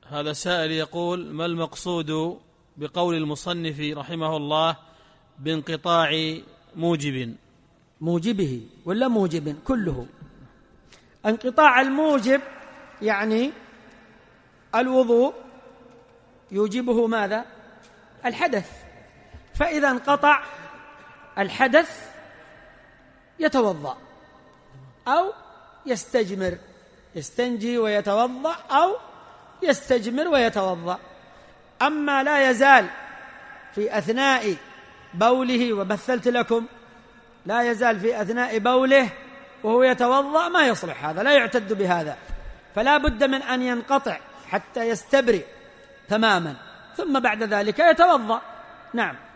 هذا سائل يقول: ما المقصود بقول المصنف رحمه الله بانقطاع موجبه ولا موجب كله؟ انقطاع الموجب يعني الوضوء يوجبه ماذا؟ الحدث، فإذا انقطع الحدث يتوضأ أو يستجمر، يستنجي ويتوضأ أو يستجمر ويتوضأ. أما لا يزال في أثناء بوله، ومثلت لكم لا يزال في أثناء بوله وهو يتوضأ، ما يصلح هذا، لا يعتد بهذا، فلا بد من أن ينقطع حتى يستبرئ تماما، ثم بعد ذلك يتوضأ. نعم.